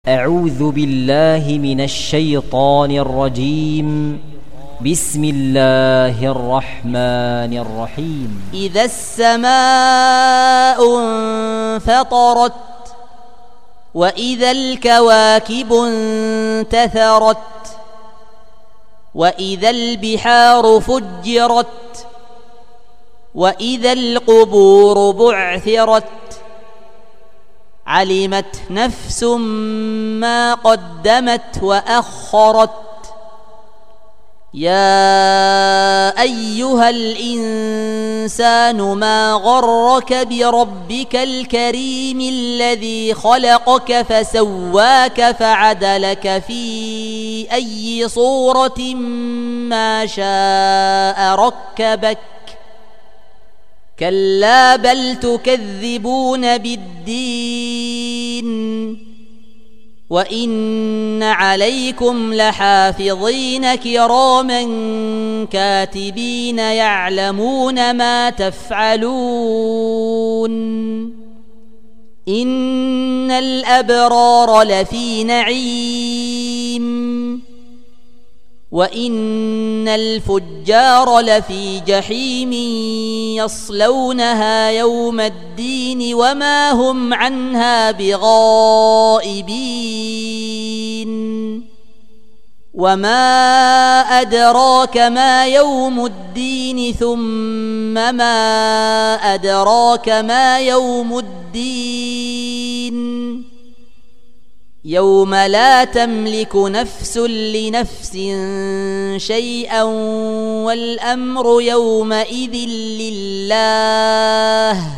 أعوذ بالله من الشيطان الرجيم. بسم الله الرحمن الرحيم. إذا السماء انفطرت وإذا الكواكب انتثرت وإذا البحار فجرت وإذا القبور بعثرت علمت نفس ما قدمت وأخرت. يا أيها الإنسان ما غرك بربك الكريم الذي خلقك فسواك فعدلك في أي صورة ما شاء ركبك. كلا بل تكذبون بالدين وإن عليكم لحافظين كراما كاتبين يعلمون ما تفعلون. إن الأبرار لفي نعيم وإن الفجار لفي جحيم يصلونها يوم الدين وما هم عنها بغائبين. وما أدراك ما يوم الدين ثم ما أدراك ما يوم الدين. يوم لا تملك نفس لنفس شيئا والأمر يومئذ لله.